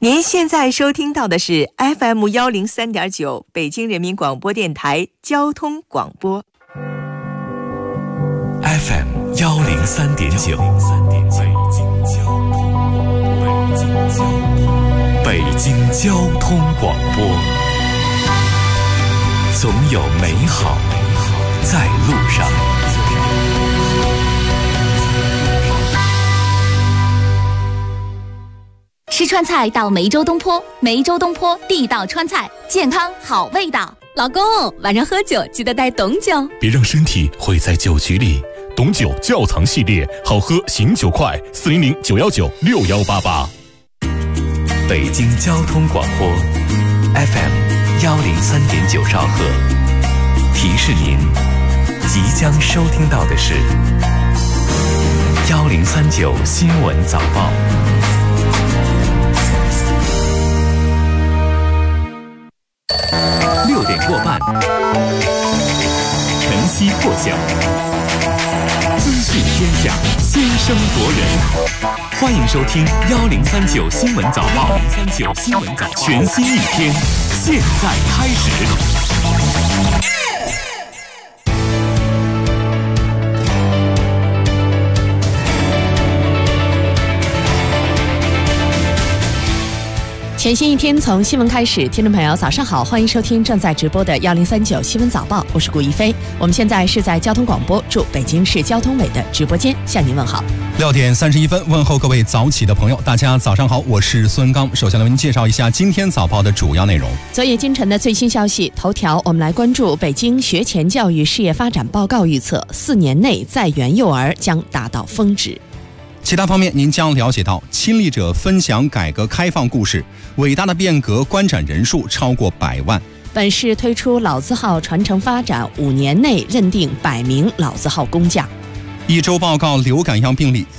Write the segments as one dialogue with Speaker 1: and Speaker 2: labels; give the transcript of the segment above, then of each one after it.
Speaker 1: 您现在收听到的是 FM103.9 北京人民广播电台交通广播。
Speaker 2: FM103.9 北京交通广播，总有美好在路上。
Speaker 3: 吃川菜到梅州东坡，梅州东坡地道川菜，健康好味道。
Speaker 4: 老公，晚上喝酒记得带董酒，
Speaker 2: 别让身体毁在酒局里。董酒窖藏系列，好喝醒酒快，400-919-6188。北京交通广播 FM103.9兆赫，提示您即将收听到的是1039新闻早报。6点过半，晨曦破晓，资讯天下，先声夺人。欢迎收听1039新闻早报，1039新闻早报，全新一天，现在开始。
Speaker 4: 全新一天从新闻开始，听众朋友早上好，欢迎收听正在直播的1039新闻早报，我是顾一飞。我们现在是在交通广播驻北京市交通委的直播间向您问好。
Speaker 5: 6点31分，问候各位早起的朋友，大家早上好，我是孙刚。首先来为您介绍一下今天早报的主要内容。
Speaker 4: 昨夜今晨的最新消息头条，我们来关注北京学前教育事业发展报告预测，4年内在园幼儿将达到峰值。
Speaker 5: 其他方面，您将了解到亲历者分享改革开放故事，伟大的变革观展人数超过100万。
Speaker 4: 本市推出老字号传承发展，5年内认定100名老字号工匠。
Speaker 5: 一周报告流感样病例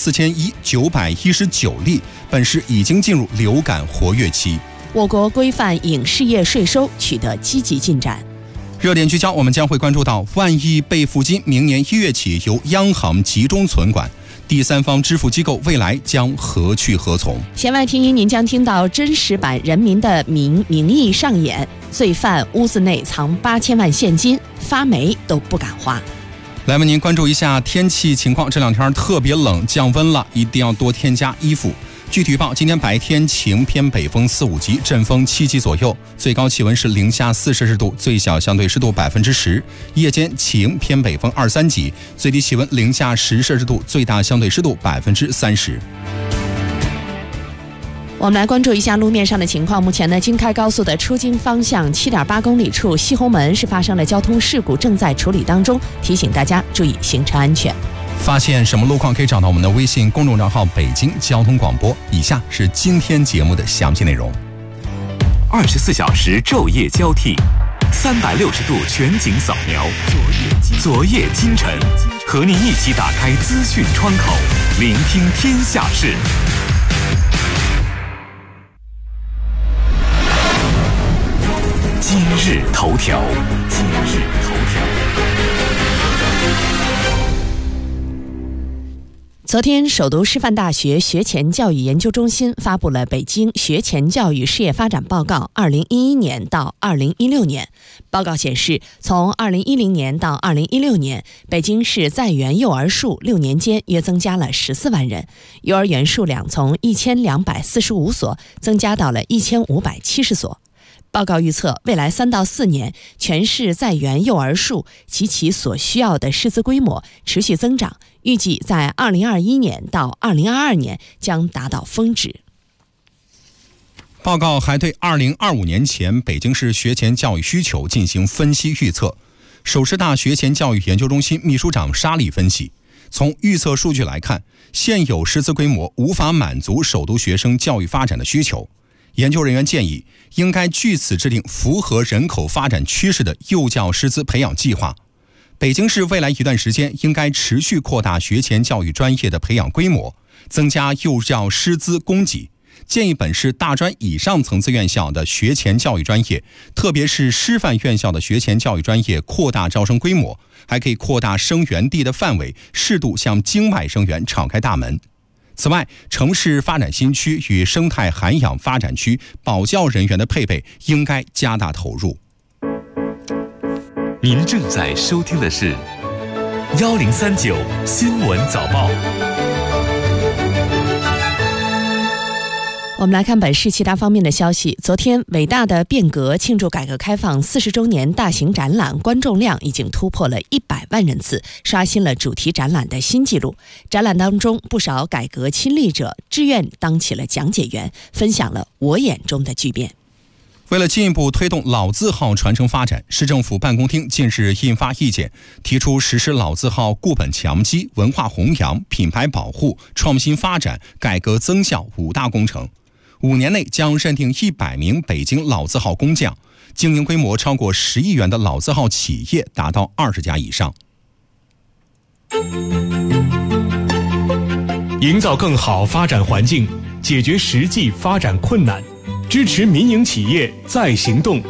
Speaker 5: 14919例，本市已经进入流感活跃期。
Speaker 4: 我国规范影视业税收取得积极进展。
Speaker 5: 热点聚焦，我们将会关注到万亿备付金明年1月起由央行集中存管，第三方支付机构未来将何去何从？
Speaker 4: 弦外听音，您将听到真实版《人民的名义》上演，罪犯屋子内藏8000万现金，发霉都不敢花。
Speaker 5: 来为您关注一下天气情况，这两天特别冷，降温了，一定要多添加衣服。具体预报，今天白天晴，偏北风4、5级，阵风7级左右，最高气温是零下4摄氏度，最小相对湿度10%。夜间晴，偏北风2、3级，最低气温零下10摄氏度，最大相对湿度30%。
Speaker 4: 我们来关注一下路面上的情况。目前呢，京开高速的出京方向7.8公里处西红门是发生了交通事故，正在处理当中，提醒大家注意行车安全。
Speaker 5: 发现什么路况可以找到我们的微信公众账号北京交通广播。以下是今天节目的详细内容。
Speaker 2: 24小时昼夜交替，360度全景扫描，昨夜今晨，和您一起打开资讯窗口，聆听天下事。今日头条。
Speaker 4: 昨天，首都师范大学学前教育研究中心发布了《北京学前教育事业发展报告（2011年到2016年）》。报告显示，从2010年到2016年，北京市在园幼儿数6年间约增加了14万人，幼儿园数量从1245所增加到了1570所。报告预测，未来3到4年，全市在园幼儿数及其所需要的师资规模持续增长，预计在2021年到2022年将达到峰值。
Speaker 5: 报告还对2025年前北京市学前教育需求进行分析预测。首师大学前教育研究中心秘书长沙利分析，从预测数据来看，现有师资规模无法满足首都学生教育发展的需求。研究人员建议，应该据此制定符合人口发展趋势的幼教师资培养计划。北京市未来一段时间应该持续扩大学前教育专业的培养规模，增加幼教师资供给。建议本市大专以上层次院校的学前教育专业，特别是师范院校的学前教育专业扩大招生规模，还可以扩大生源地的范围，适度向京外生源敞开大门。 此外，城市发展新区与生态涵养发展区保教人员的配备应该加大投入。
Speaker 2: 您正在收听的是1039新闻早报。
Speaker 4: 我们来看本市其他方面的消息。昨天，伟大的变革庆祝改革开放40周年大型展览观众量已经突破了100万人次，刷新了主题展览的新纪录。展览当中，不少改革亲历者志愿当起了讲解员，分享了我眼中的巨变。
Speaker 5: 为了进一步推动老字号传承发展，市政府办公厅近日印发意见，提出实施老字号固本强基、文化弘扬、品牌保护、创新发展、改革增效5大工程。5年内将认定100名北京老字号工匠，经营规模超过10亿元的老字号企业达到20家以上。
Speaker 6: 营造更好发展环境，解决实际发展困难，支持民营企业再行动。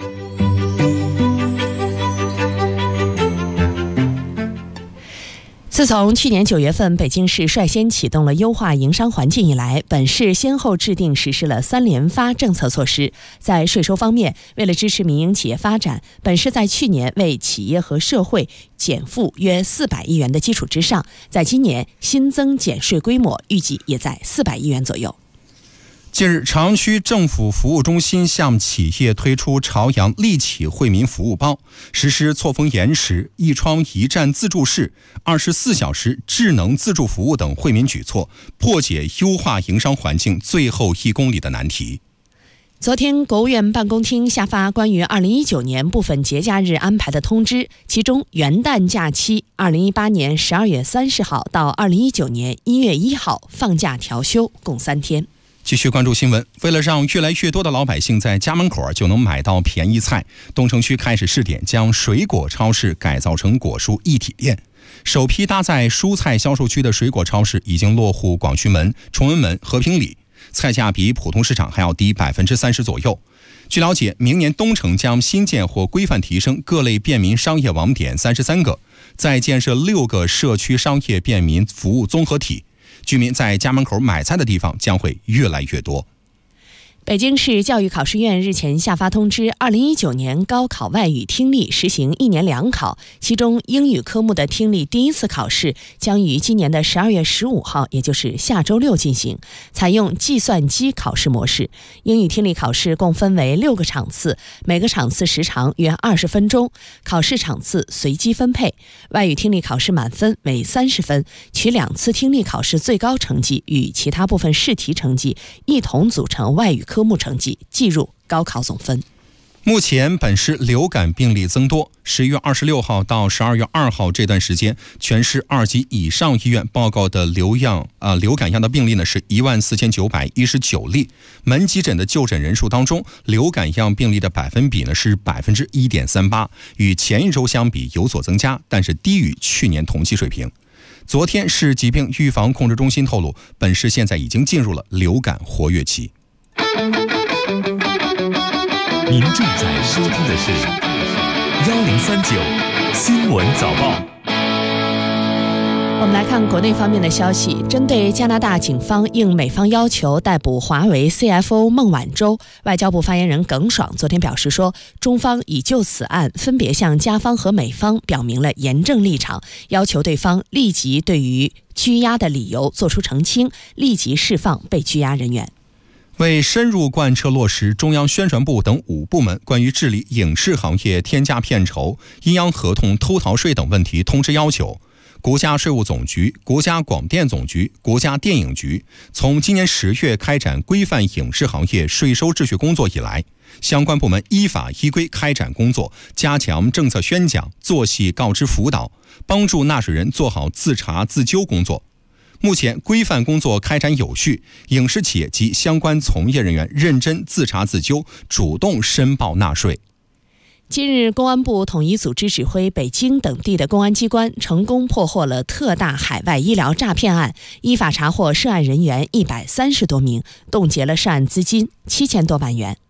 Speaker 4: 自从去年9月份北京市率先启动了优化营商环境以来，本市先后制定实施了3连发政策措施。在税收方面，为了支持民营企业发展，本市在去年为企业和社会减负约400亿元的基础之上，在今年新增减税规模预计也在400亿元左右。
Speaker 5: 近日，朝阳区政府服务中心向企业推出朝阳利企惠民服务包，实施错峰延时、一窗一站自助式、24小时智能自助服务等惠民举措，破解优化营商环境最后1公里的难题。
Speaker 4: 昨天，国务院办公厅下发关于2019年部分节假日安排的通知，其中元旦假期2018年12月30号到2019年1月1号放假调休，共3天。
Speaker 5: 继续关注新闻。为了让越来越多的老百姓在家门口就能买到便宜菜，东城区开始试点将水果超市改造成果蔬一体店。首批搭载蔬菜销售区的水果超市已经落户广渠门、崇文门、和平里，菜价比普通市场还要低30%左右。据了解，明年东城将新建或规范提升各类便民商业网点33个，再建设6个社区商业便民服务综合体。居民在家门口买菜的地方将会越来越多。
Speaker 4: 北京市教育考试院日前下发通知，2019年高考外语听力实行1年2考，其中英语科目的听力第1次考试将于今年的12月15号，也就是下周6进行，采用计算机考试模式。英语听力考试共分为6个场次，每个场次时长约20分钟，考试场次随机分配。外语听力考试满分为30分，取2次听力考试最高成绩与其他部分试题成绩一同组成外语科目成绩，计入高考总分。
Speaker 5: 目前本市流感病例增多，11月26号到12月2号这段时间，全市2级以上医院报告的流感样的病例呢是14919例。门急诊的就诊人数当中，流感样病例的百分比呢是1.38%，与前一周相比有所增加，但是低于去年同期水平。昨天市疾病预防控制中心透露，本市现在已经进入了流感活跃期。
Speaker 2: 您正在收听的是1039新闻早报。
Speaker 4: 我们来看国内方面的消息，针对加拿大警方应美方要求逮捕华为 CFO 孟晚舟，外交部发言人耿爽昨天表示说，中方已就此案分别向加方和美方表明了严正立场，要求对方立即对于拘押的理由作出澄清，立即释放被拘押人员。
Speaker 5: 为深入贯彻落实中央宣传部等5部门关于治理影视行业天价片酬、阴阳合同偷逃税等问题通知要求，国家税务总局、国家广电总局、国家电影局从今年10月开展规范影视行业税收秩序工作以来，相关部门依法依规开展工作，加强政策宣讲、作细告知辅导，帮助纳税人做好自查自纠工作。目前规范工作开展有序，影视企业及相关从业人员认真自查自纠，主动申报纳税。
Speaker 4: 近日，公安部统一组织指挥北京等地的公安机关成功破获了特大海外医疗诈骗案，依法查获涉案人员130多名，冻结了涉案资金7000多万元。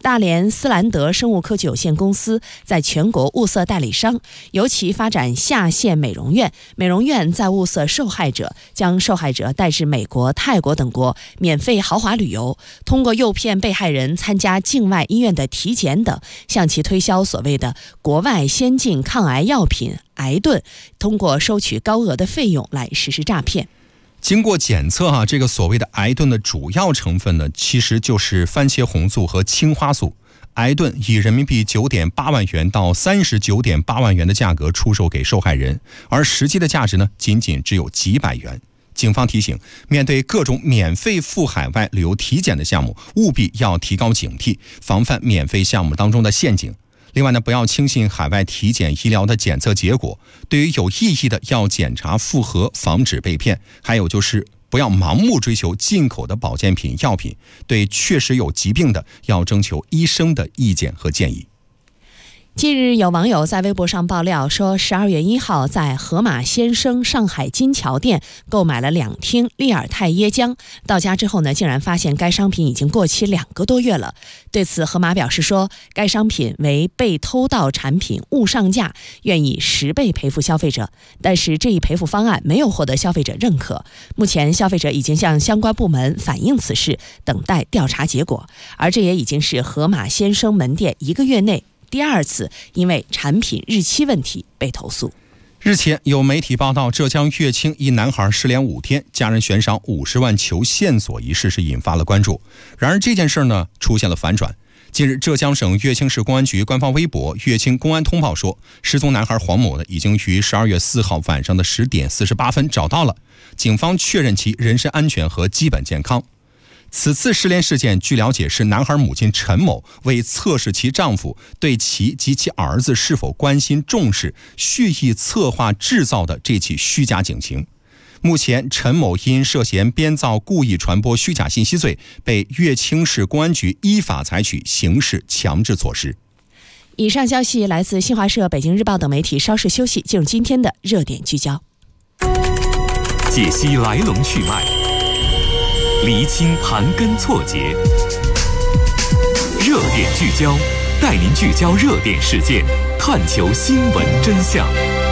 Speaker 4: 大连斯兰德生物科技有限公司在全国物色代理商，由其发展下线美容院，美容院在物色受害者，将受害者带至美国、泰国等国免费豪华旅游，通过诱骗被害人参加境外医院的体检等，向其推销所谓的国外先进抗癌药品癌盾，通过收取高额的费用来实施诈骗。
Speaker 5: 经过检测这个所谓的癌盾的主要成分呢，其实就是番茄红素和青花素。癌盾以人民币9.8万元到39.8万元的价格出售给受害人，而实际的价值呢，仅仅只有几百元。警方提醒，面对各种免费赴海外旅游体检的项目，务必要提高警惕，防范免费项目当中的陷阱。另外呢，不要轻信海外体检医疗的检测结果，对于有意义的要检查复核，防止被骗。还有就是不要盲目追求进口的保健品、药品，对确实有疾病的要征求医生的意见和建议。
Speaker 4: 近日，有网友在微博上爆料说，12月1号在盒马鲜生上海金桥店购买了2听利尔泰椰浆，到家之后呢，竟然发现该商品已经过期2个多月了。对此，盒马表示说，该商品为被偷盗产品误上架，愿意10倍赔付消费者，但是这一赔付方案没有获得消费者认可。目前，消费者已经向相关部门反映此事，等待调查结果。而这也已经是盒马鲜生门店1个月内第2次因为产品日期问题被投诉。
Speaker 5: 日前有媒体报道，浙江乐清一男孩失联5天，家人悬赏50万求线索一事是引发了关注。然而这件事呢，出现了反转。近日，浙江省乐清市公安局官方微博乐清公安通报说，失踪男孩黄某呢，已经于12月4号晚上的10点48分找到了，警方确认其人身安全和基本健康。此次失联事件，据了解是男孩母亲陈某为测试其丈夫对其及其儿子是否关心重视，蓄意策划制造的这起虚假警情。目前，陈某因涉嫌编造故意传播虚假信息罪，被乐清市公安局依法采取刑事强制措施。
Speaker 4: 以上消息来自新华社、北京日报等媒体。稍事休息，进入今天的热点聚焦，
Speaker 2: 解析来龙去脉，厘清盘根错节，热点聚焦，带您聚焦热点事件，探求新闻真相。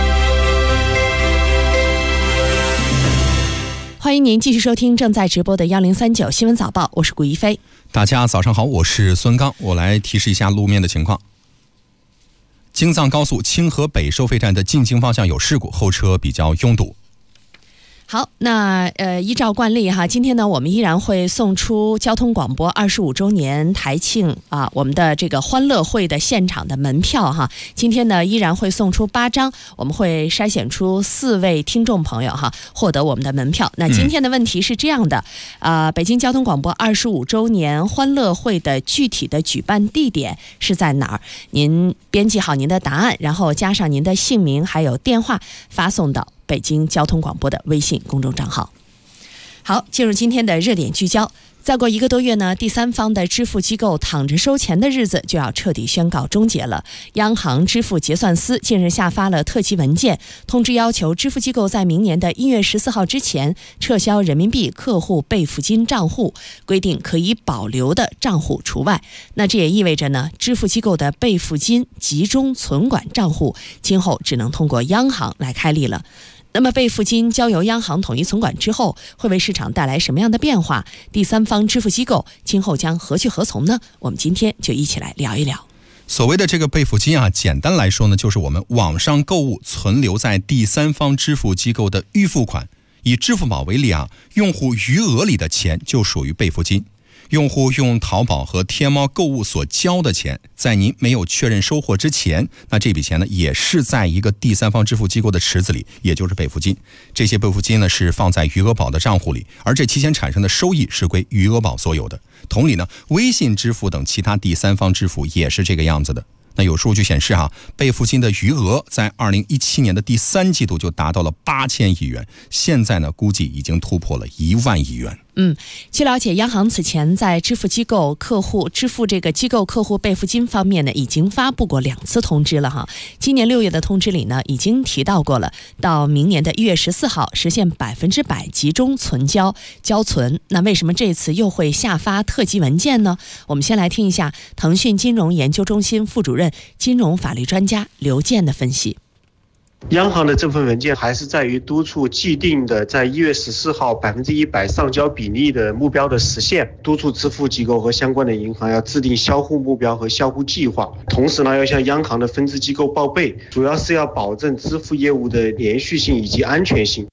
Speaker 4: 欢迎您继续收听正在直播的1039新闻早报，我是顾一飞。
Speaker 5: 大家早上好，我是孙刚。我来提示一下路面的情况。京藏高速清河北收费站的进京方向有事故，后车比较拥堵。
Speaker 4: 好，那依照惯例哈，今天呢，我们依然会送出交通广播25周年台庆我们的这个欢乐会的现场的门票哈。今天呢，依然会送出8张，我们会筛选出4位听众朋友哈，获得我们的门票。那今天的问题是这样的，北京交通广播25周年欢乐会的具体的举办地点是在哪儿？您编辑好您的答案，然后加上您的姓名还有电话，发送到北京交通广播的微信公众账号。好，进入今天的热点聚焦。再过1个多月呢，第三方的支付机构躺着收钱的日子就要彻底宣告终结了。央行支付结算司近日下发了特级文件，通知要求支付机构在明年的1月14号之前撤销人民币客户备付金账户，规定可以保留的账户除外。那这也意味着呢，支付机构的备付金集中存管账户今后只能通过央行来开立了。那么备付金交由央行统一存管之后，会为市场带来什么样的变化？第三方支付机构今后将何去何从呢？我们今天就一起来聊一聊。
Speaker 5: 所谓的这个备付金简单来说呢，就是我们网上购物存留在第三方支付机构的预付款。以支付宝为例用户余额里的钱就属于备付金。用户用淘宝和天猫购物所交的钱，在您没有确认收货之前，那这笔钱呢，也是在一个第三方支付机构的池子里，也就是备付金。这些备付金呢，是放在余额宝的账户里，而这期间产生的收益是归余额宝所有的。同理呢，微信支付等其他第三方支付也是这个样子的。那有数据显示备付金的余额在2017年的第3季度就达到了8000亿元，现在呢，估计已经突破了1万亿元。
Speaker 4: 据了解，央行此前在支付机构客户支付这个机构客户备付金方面呢，已经发布过2次通知了哈。今年6月的通知里呢，已经提到过了，到明年的1月14号实现100%集中存交存。那为什么这次又会下发特级文件呢？我们先来听一下腾讯金融研究中心副主任、金融法律专家刘健的分析。
Speaker 7: 央行的这份文件还是在于督促既定的在1月14号100%上交比例的目标的实现，督促支付机构和相关的银行要制定销户目标和销户计划，同时呢要向央行的分支机构报备，主要是要保证支付业务的连续性以及安全性。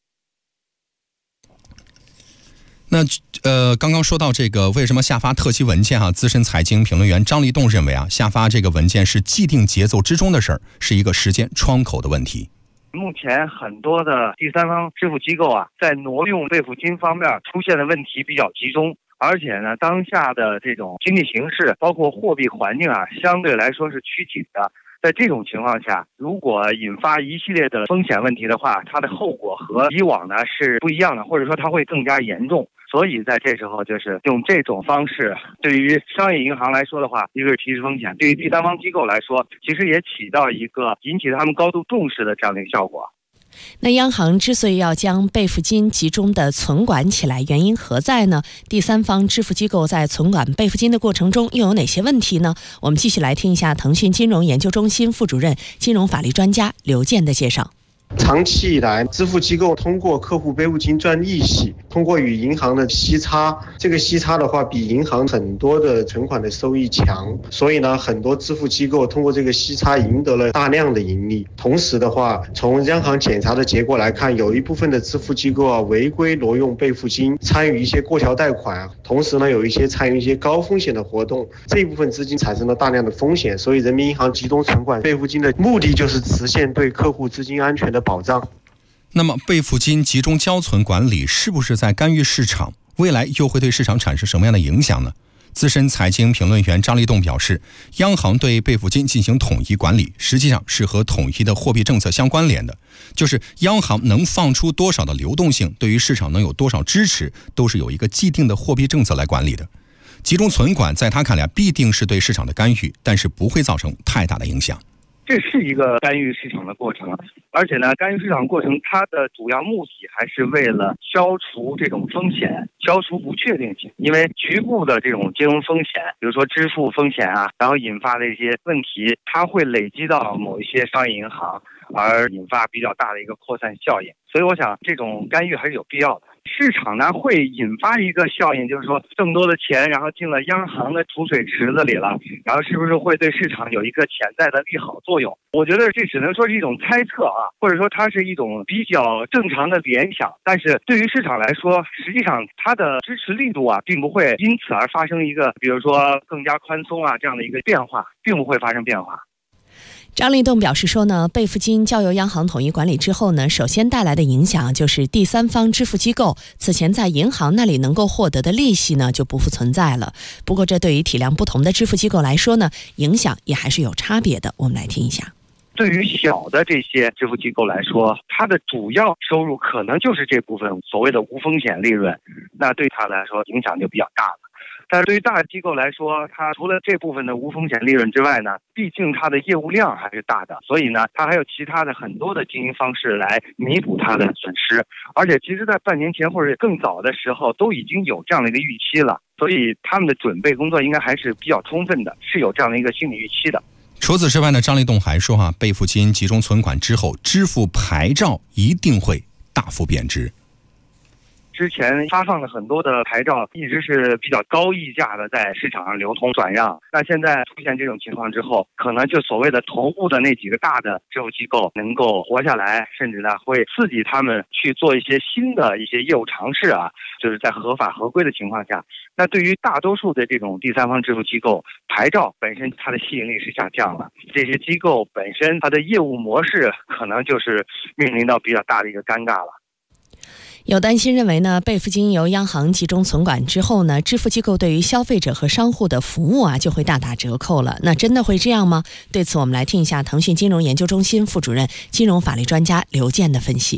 Speaker 5: 那刚刚说到这个为什么下发特级文件资深财经评论员张立栋认为下发这个文件是既定节奏之中的事儿，是一个时间窗口的问题。
Speaker 8: 目前很多的第三方支付机构在挪用备付金方面出现的问题比较集中，而且呢，当下的这种经济形势包括货币环境相对来说是趋紧的。在这种情况下，如果引发一系列的风险问题的话，它的后果和以往呢是不一样的，或者说它会更加严重。所以在这时候就是用这种方式，对于商业银行来说的话，一个是提示风险，对于第三方机构来说，其实也起到一个引起他们高度重视的这样的一个效果。
Speaker 4: 那央行之所以要将备付金集中的存管起来，原因何在呢？第三方支付机构在存管备付金的过程中又有哪些问题呢？我们继续来听一下腾讯金融研究中心副主任、金融法律专家刘健的介绍。
Speaker 7: 长期以来，支付机构通过客户备付金赚利息，通过与银行的息差，这个息差的话比银行很多的存款的收益强，所以呢，很多支付机构通过这个息差赢得了大量的盈利。同时的话，从央行检查的结果来看，有一部分的支付机构违规挪用备付金，参与一些过桥贷款，同时呢，有一些参与一些高风险的活动，这一部分资金产生了大量的风险。所以，人民银行集中存管备付金的目的就是实现对客户资金安全的保障。
Speaker 5: 那么备付金集中交存管理是不是在干预市场？未来又会对市场产生什么样的影响呢？资深财经评论员张立栋表示，央行对备付金进行统一管理，实际上是和统一的货币政策相关联的，就是央行能放出多少的流动性，对于市场能有多少支持，都是有一个既定的货币政策来管理的。集中存管在他看来必定是对市场的干预，但是不会造成太大的影响。
Speaker 8: 这是一个干预市场的过程，而且呢，干预市场过程它的主要目的还是为了消除这种风险，消除不确定性。因为局部的这种金融风险，比如说支付风险然后引发的一些问题，它会累积到某一些商业银行，而引发比较大的一个扩散效应。所以我想这种干预还是有必要的。市场呢会引发一个效应，就是说更多的钱然后进了央行的储水池子里了，然后是不是会对市场有一个潜在的利好作用？我觉得这只能说是一种猜测或者说它是一种比较正常的联想，但是对于市场来说，实际上它的支持力度并不会因此而发生一个比如说更加宽松这样的一个变化，并不会发生变化。
Speaker 4: 张立栋表示说呢，备付金交由央行统一管理之后呢，首先带来的影响就是第三方支付机构此前在银行那里能够获得的利息呢就不复存在了。不过这对于体量不同的支付机构来说呢，影响也还是有差别的。我们来听一下。
Speaker 8: 对于小的这些支付机构来说，它的主要收入可能就是这部分所谓的无风险利润，那对它来说影响就比较大了。但是对于大机构来说，它除了这部分的无风险利润之外呢，毕竟它的业务量还是大的，所以呢，它还有其他的很多的经营方式来弥补它的损失。而且其实在半年前或者更早的时候都已经有这样的一个预期了，所以他们的准备工作应该还是比较充分的，是有这样的一个心理预期的。
Speaker 5: 除此之外呢，张立栋还说备付金集中存管之后，支付牌照一定会大幅贬值。
Speaker 8: 之前发放了很多的牌照，一直是比较高溢价的在市场上流通转让。那现在出现这种情况之后，可能就所谓的头部的那几个大的支付机构能够活下来，甚至呢会刺激他们去做一些新的一些业务尝试就是在合法合规的情况下。那对于大多数的这种第三方支付机构，牌照本身它的吸引力是下降了，这些机构本身它的业务模式可能就是面临到比较大的一个尴尬了。
Speaker 4: 有担心认为呢，备付金由央行集中存管之后呢，支付机构对于消费者和商户的服务就会大打折扣了。那真的会这样吗？对此我们来听一下腾讯金融研究中心副主任、金融法律专家刘健的分析。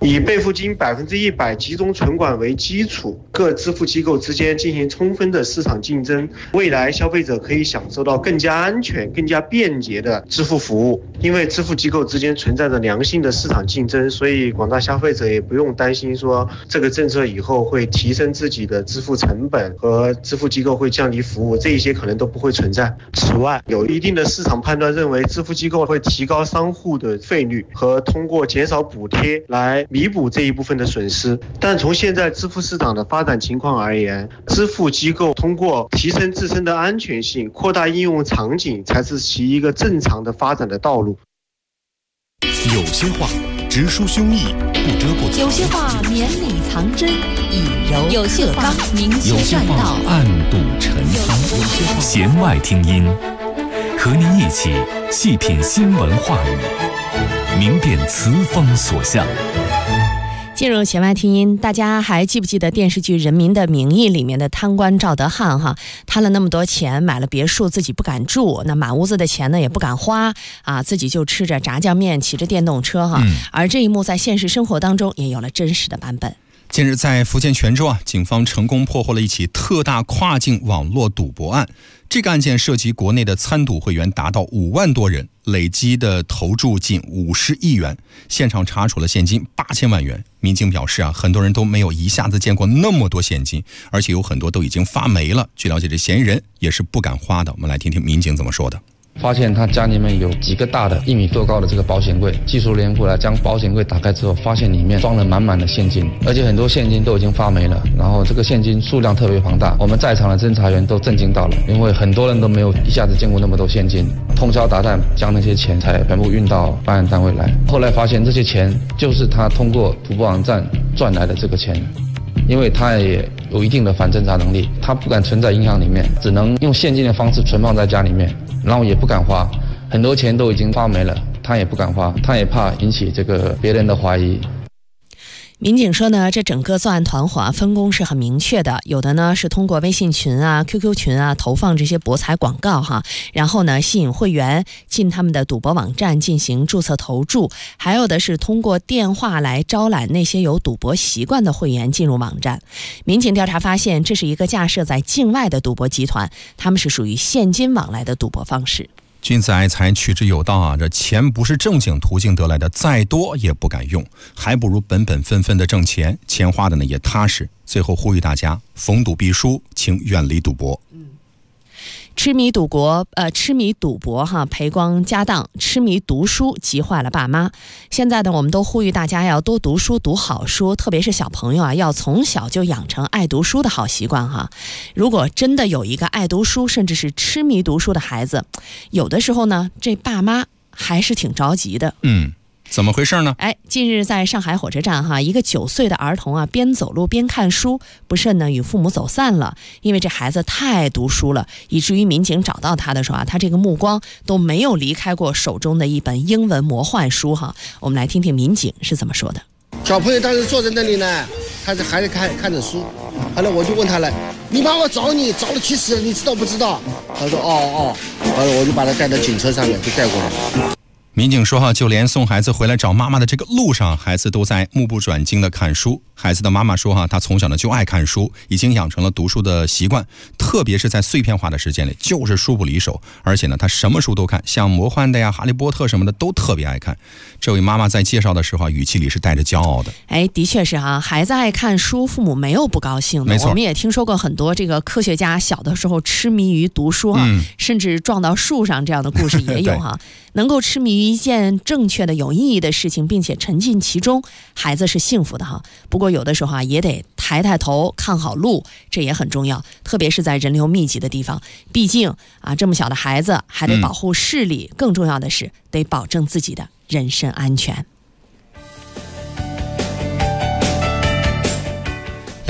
Speaker 7: 以备付金100%集中存管为基础，各支付机构之间进行充分的市场竞争，未来消费者可以享受到更加安全、更加便捷的支付服务。因为支付机构之间存在着良性的市场竞争，所以广大消费者也不用担心说这个政策以后会提升自己的支付成本和支付机构会降低服务，这一些可能都不会存在。此外，有一定的市场判断认为支付机构会提高商户的费率和通过减少补贴来弥补这一部分的损失。但从现在支付市场的发展情况而言，支付机构通过提升自身的安全性、扩大应用场景，才是其一个正常的发展的道路。
Speaker 2: 有些话直抒胸臆，不遮不藏；
Speaker 4: 有些话绵里藏针，以柔
Speaker 3: 有些话明
Speaker 2: 有些
Speaker 3: 确栈道，
Speaker 2: 话暗度陈仓；有些话弦外听音，和您一起细品新闻话语，明辨词风所向。
Speaker 4: 进入弦外听音，大家还记不记得电视剧《人民的名义》里面的贪官赵德汉哈？贪了那么多钱，买了别墅，自己不敢住，那满屋子的钱呢也不敢花啊，自己就吃着炸酱面，骑着电动车哈。而这一幕在现实生活当中也有了真实的版本。
Speaker 5: 近日在福建泉州警方成功破获了一起特大跨境网络赌博案。这个案件涉及国内的参赌会员达到5万多人，累积的投注近50亿元，现场查处了现金8000万元。民警表示很多人都没有一下子见过那么多现金，而且有很多都已经发霉了。据了解，这嫌疑人也是不敢花的。我们来听听民警怎么说的。
Speaker 9: 发现他家里面有几个大的1米多高的这个保险柜，技术人员过来将保险柜打开之后，发现里面装了满满的现金，而且很多现金都已经发霉了，然后这个现金数量特别庞大，我们在场的侦查员都震惊到了，因为很多人都没有一下子见过那么多现金，通宵达旦将那些钱才全部运到办案单位来。后来发现这些钱就是他通过赌博网站赚来的这个钱，因为他也有一定的反侦查能力，他不敢存在银行里面，只能用现金的方式存放在家里面，然后也不敢花，很多钱都已经发霉了，他也不敢花，他也怕引起这个别人的怀疑。
Speaker 4: 民警说呢，这整个作案团伙分工是很明确的，有的呢是通过微信群QQ 群投放这些博彩广告然后呢吸引会员进他们的赌博网站进行注册投注，还有的是通过电话来招揽那些有赌博习惯的会员进入网站。民警调查发现，这是一个架设在境外的赌博集团，他们是属于现金往来的赌博方式。
Speaker 5: 君子爱财，取之有道这钱不是正经途径得来的，再多也不敢用，还不如本本分分的挣钱，钱花的呢也踏实。最后呼吁大家，逢赌必输，请远离赌博。
Speaker 4: 痴迷赌博赔光家当，痴迷读书急坏了爸妈。现在呢，我们都呼吁大家要多读书，读好书，特别是小朋友要从小就养成爱读书的好习惯如果真的有一个爱读书甚至是痴迷读书的孩子，有的时候呢，这爸妈还是挺着急的。
Speaker 5: 怎么回事呢？
Speaker 4: 近日在上海火车站一个9岁的儿童边走路边看书，不慎呢与父母走散了。因为这孩子太读书了，以至于民警找到他的时候他这个目光都没有离开过手中的一本英文魔幻书我们来听听民警是怎么说的。
Speaker 10: 小朋友当时坐在那里呢，他还在看着书。后来我就问他了，你妈妈找你找了气死了，你知道不知道？他说哦。后来我就把他带到警车上面就带过来。
Speaker 5: 民警说就连送孩子回来找妈妈的这个路上，孩子都在目不转睛的看书。孩子的妈妈说她从小呢就爱看书，已经养成了读书的习惯，特别是在碎片化的时间里，就是书不离手。而且呢，她什么书都看，像魔幻的呀、哈利波特什么的都特别爱看。这位妈妈在介绍的时候语气里是带着骄傲的。
Speaker 4: 的确是孩子爱看书，父母没有不高兴的。
Speaker 5: 没错，
Speaker 4: 我们也听说过很多这个科学家小的时候痴迷于读书甚至撞到树上这样的故事也有能够痴迷于一件正确的有意义的事情，并且沉浸其中，孩子是幸福的不过有的时候也得抬头看好路，这也很重要，特别是在人流密集的地方。毕竟这么小的孩子还得保护视力，更重要的是得保证自己的人身安全。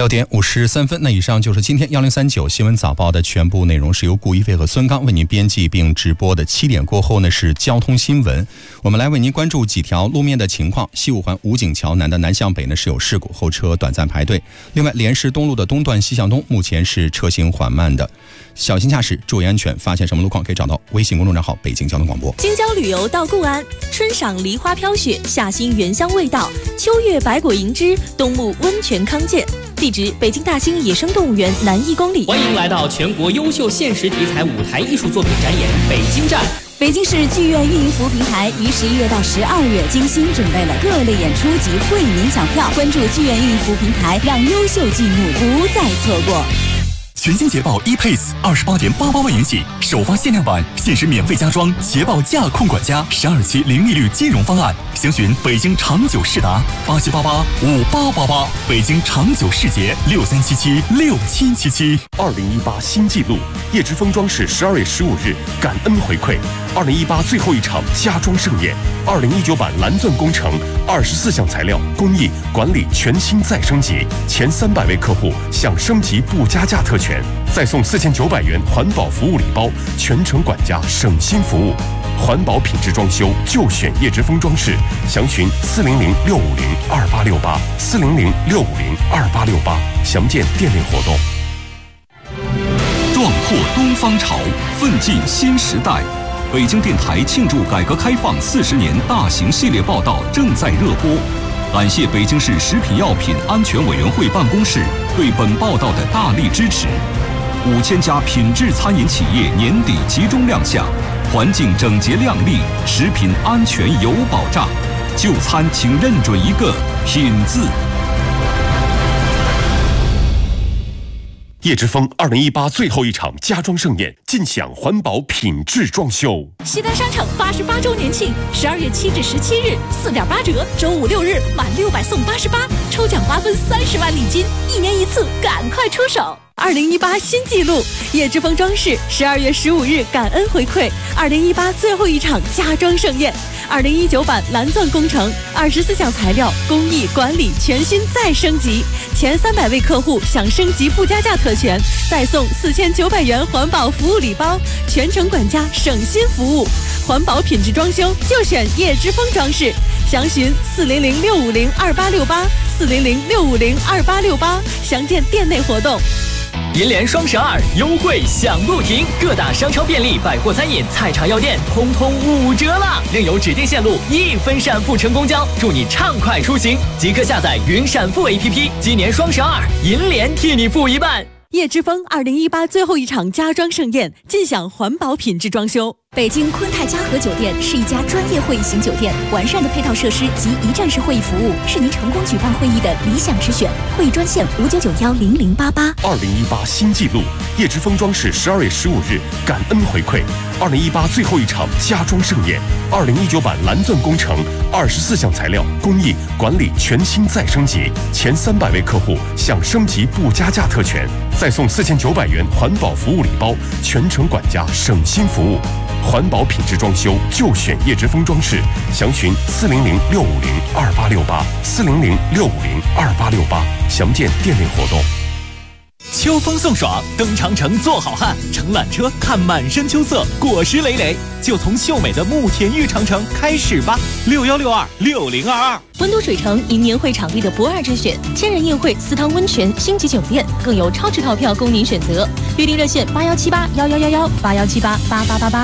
Speaker 5: 6点53分，那以上就是今天1039新闻早报的全部内容，是由顾一飞和孙刚为您编辑并直播的。7点过后呢是交通新闻，我们来为您关注几条路面的情况。西五环武警桥南的南向北呢是有事故，后车短暂排队。另外，莲石东路的东段西向东目前是车行缓慢的，小心驾驶，注意安全。发现什么路况可以找到微信公众账号北京交通广播。
Speaker 11: 京郊旅游到固安，春赏梨花飘雪，夏兴原香味道，秋月百果盈枝，冬沐温泉康健。地址：北京大兴野生动物园南1公里。
Speaker 12: 欢迎来到全国优秀现实题材舞台艺术作品展演北京站。
Speaker 3: 北京市剧院运营服务平台于11月到12月精心准备了各类演出及惠民抢票，关注剧院运营服务平台，让优秀剧目不再错过。
Speaker 13: 全新捷豹 ePace 28.88万元起，首发限量版，限时免费加装捷豹驾控管家，12期零利率金融方案。详询北京长久世达87885888，北京长久世捷63776777。
Speaker 14: 2018新纪录，叶之峰装饰12月15日感恩回馈2018最后一场家装盛宴，2019版蓝钻工程24项材料工艺管理全新再升级，前300位客户享升级不加价特权，再送4900元环保服务礼包，全程管家省心服务。环保品质装修就选叶之峰装饰，详询400-650-2868，400-650-2868，详见店内活动。
Speaker 2: 壮阔东方潮，奋进新时代。北京电台庆祝改革开放40年大型系列报道正在热播，感谢北京市食品药品安全委员会办公室对本报道的大力支持。5000家品质餐饮企业年底集中亮相，环境整洁亮丽，食品安全有保障。就餐请认准一个“品”字。
Speaker 14: 叶之峰2018最后一场家装盛宴，尽享环保品质装修。
Speaker 11: 西单商场88周年庆，12月7至17日4.8折，周5、6日满600送88，抽奖8分30万礼金，1年1次，赶快出手！2018新纪录，叶之峰装饰12月15日感恩回馈2018最后一场家装盛宴，2019版蓝钻工程24项材料工艺管理全新再升级，前300位客户享升级不加价特权，再送4900元环保服务礼包，全程管家省心服务。环保品质装修就选叶之峰装饰，详询400-650-2868，400-650-2868，详见店内活动。
Speaker 12: 银联双12优惠享不停，各大商超便利、百货餐饮、菜场药店通通5折了，任由指定线路1分闪付乘公交，祝你畅快出行！即刻下载云闪付 APP， 今年双12，银联替你付一半。
Speaker 11: 叶之峰2018最后一场家装盛宴，尽享环保品质装修。
Speaker 3: 北京昆泰嘉禾酒店是一家专业会议型酒店，完善的配套设施及一站式会议服务是您成功举办会议的理想之选。会议专线599100088。
Speaker 14: 2018新纪录，叶之峰装饰12月15日感恩回馈2018最后一场家装盛宴，2019版蓝钻工程24项材料工艺管理全新再升级，前300位客户享升级不加价特权，再送4900元环保服务礼包，全程管家省心服务。环保品质装修就选叶之峰装饰，详询400-650-2868，400-650-2868，详见店内活动。
Speaker 12: 秋风送爽，登长城做好汉，乘缆车看满山秋色，果实累累，就从秀美的慕田峪长城开始吧！6162-6022。
Speaker 11: 温都水城迎年会场地的不二之选，千人宴会、私汤温泉、星级酒店，更有超值套票供您选择。预订热线81781111，8178888888。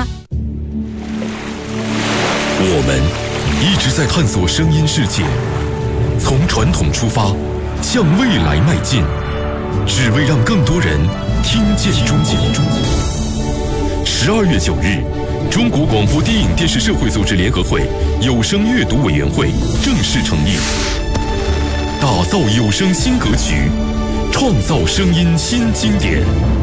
Speaker 13: 我们一直在探索声音世界，从传统出发，向未来迈进，只为让更多人听见中国。12月9日，中国广播电影电视社会组织联合会有声阅读委员会正式成立，打造有声新格局，创造声音新经典。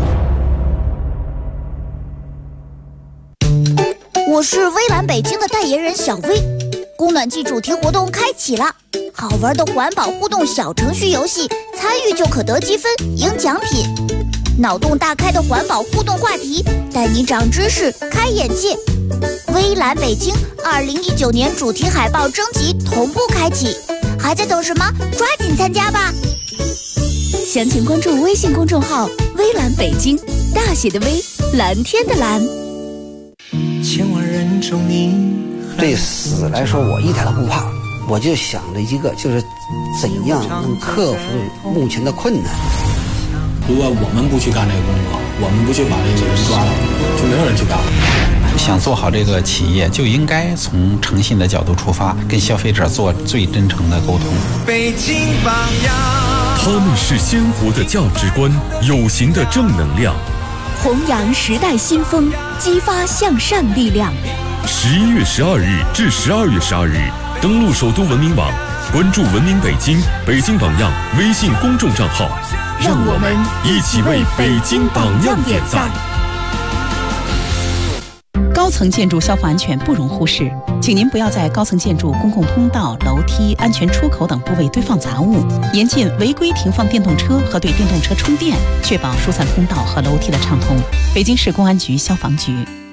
Speaker 15: 我是微蓝北京的代言人小薇，供暖季主题活动开启了，好玩的环保互动小程序游戏，参与就可得积分赢奖品。脑洞大开的环保互动话题，带你长知识开眼界。微蓝北京2019年主题海报征集同步开启，还在等什么？抓紧参加吧！
Speaker 3: 详情关注微信公众号“微蓝北京”，大写的微，蓝天的蓝。
Speaker 16: 千万人中你
Speaker 17: 对死来说，我一点都不怕，我就想着一个，就是怎样能克服目前的困难。
Speaker 18: 如果我们不去干这个工作，我们不去把这个人抓到，就没有人去干了。
Speaker 19: 想做好这个企业，就应该从诚信的角度出发，跟消费者做最真诚的沟通。
Speaker 16: 北京榜样，
Speaker 13: 他们是鲜活的价值观，有形的正能量，
Speaker 3: 弘扬时代新风，激发向善力量。
Speaker 13: 11月12日至12月12日，登录首都文明网，关注文明北京、北京榜样微信公众账号，
Speaker 3: 让我们
Speaker 13: 一起为北京榜样点赞。
Speaker 20: 高层建筑消防安全不容忽视，请您不要在高层建筑公共通道、楼梯、安全出口等部位堆放杂物，严禁违规停放电动车和对电动车充电，确保疏散通道和楼梯的畅通。北京市公安局消防局。